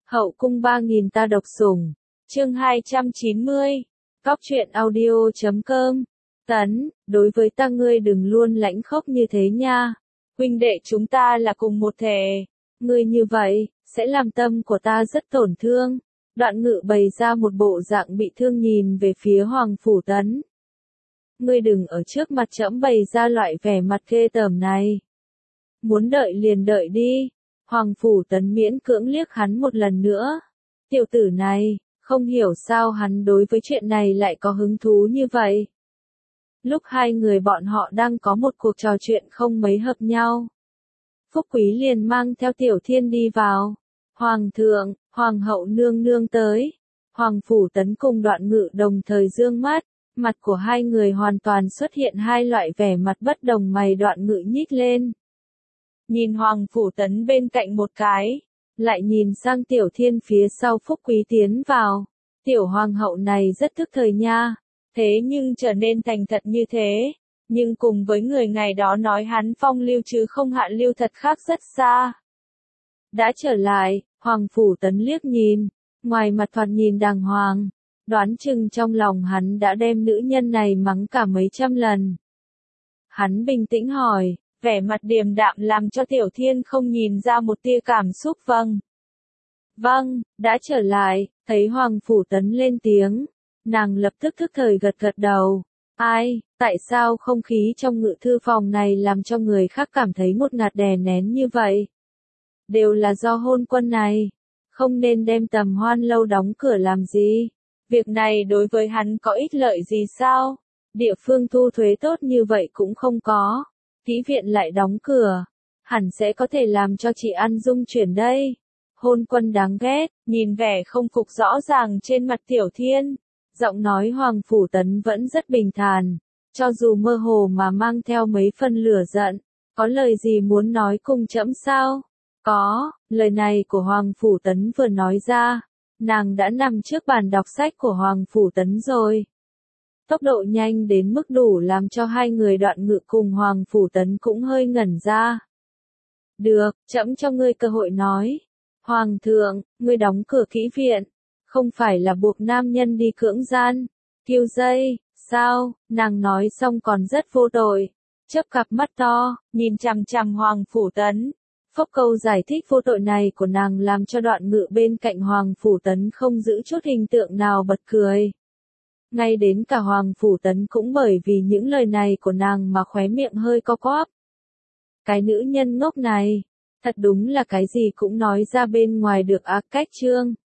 Hậu cung 3000 ta độc sủng. Chương 290. Cóc truyện audio.com. Tấn, đối với ta ngươi đừng luôn lãnh khốc như thế nha. Huynh đệ chúng ta là cùng một thể. Ngươi như vậy, sẽ làm tâm của ta rất tổn thương. Đoạn Ngự bày ra một bộ dạng bị thương nhìn về phía Hoàng Phủ Tấn. Ngươi đừng ở trước mặt trẫm bày ra loại vẻ mặt ghê tởm này. Muốn đợi liền đợi đi. Hoàng Phủ Tấn miễn cưỡng liếc hắn một lần nữa. Tiểu tử này, không hiểu sao hắn đối với chuyện này lại có hứng thú như vậy. Lúc hai người bọn họ đang có một cuộc trò chuyện không mấy hợp nhau, Phúc Quý liền mang theo Tiểu Thiên đi vào. Hoàng thượng, Hoàng hậu nương nương tới. Hoàng Phủ Tấn cùng Đoạn Ngự đồng thời dương mắt, mặt của hai người hoàn toàn xuất hiện hai loại vẻ mặt bất đồng. Mày Đoạn Ngự nhích lên, nhìn Hoàng Phủ Tấn bên cạnh một cái, lại nhìn sang Tiểu Thiên phía sau Phúc Quý tiến vào. Tiểu Hoàng hậu này rất thức thời nha, thế nhưng trở nên thành thật như thế, nhưng cùng với người ngày đó nói hắn phong lưu chứ không hạ lưu thật khác rất xa. Đã trở lại, Hoàng Phủ Tấn liếc nhìn, ngoài mặt thoạt nhìn đàng hoàng, đoán chừng trong lòng hắn đã đem nữ nhân này mắng cả mấy trăm lần. Hắn bình tĩnh hỏi, vẻ mặt điềm đạm làm cho Tiểu Thiên không nhìn ra một tia cảm xúc. Vâng, đã trở lại. Thấy Hoàng Phủ Tấn lên tiếng, nàng lập tức thức thời gật gật đầu. Ai, tại sao không khí trong ngự thư phòng này làm cho người khác cảm thấy ngột ngạt đè nén như vậy? Đều là do hôn quân này, không nên đem Tầm Hoan lâu đóng cửa làm gì? Việc này đối với hắn có ích lợi gì sao? Địa phương thu thuế tốt như vậy cũng không có, kỹ viện lại đóng cửa, hẳn sẽ có thể làm cho chị ăn dung chuyển đây. Hôn quân đáng ghét. Nhìn vẻ không phục rõ ràng trên mặt Tiểu Thiên, giọng nói Hoàng Phủ Tấn vẫn rất bình thản, cho dù mơ hồ mà mang theo mấy phần lửa giận. Có lời gì muốn nói cùng trẫm sao? Có. Lời này của Hoàng Phủ Tấn vừa nói ra, nàng đã nằm trước bàn đọc sách của Hoàng Phủ Tấn rồi. Tốc độ nhanh đến mức đủ làm cho hai người Đoạn Ngự cùng Hoàng Phủ Tấn cũng hơi ngẩn ra. Được, trẫm cho ngươi cơ hội nói. Hoàng thượng, ngươi đóng cửa kỹ viện, không phải là buộc nam nhân đi cưỡng gian, kiêu dây, sao? Nàng nói xong còn rất vô tội, chớp cặp mắt to, nhìn chằm chằm Hoàng Phủ Tấn. Phốc câu giải thích vô tội này của nàng làm cho Đoạn Ngự bên cạnh Hoàng Phủ Tấn không giữ chút hình tượng nào bật cười. Ngay đến cả Hoàng Phủ Tấn cũng bởi vì những lời này của nàng mà khóe miệng hơi co quắp. Cái nữ nhân ngốc này, thật đúng là cái gì cũng nói ra bên ngoài được cách trương.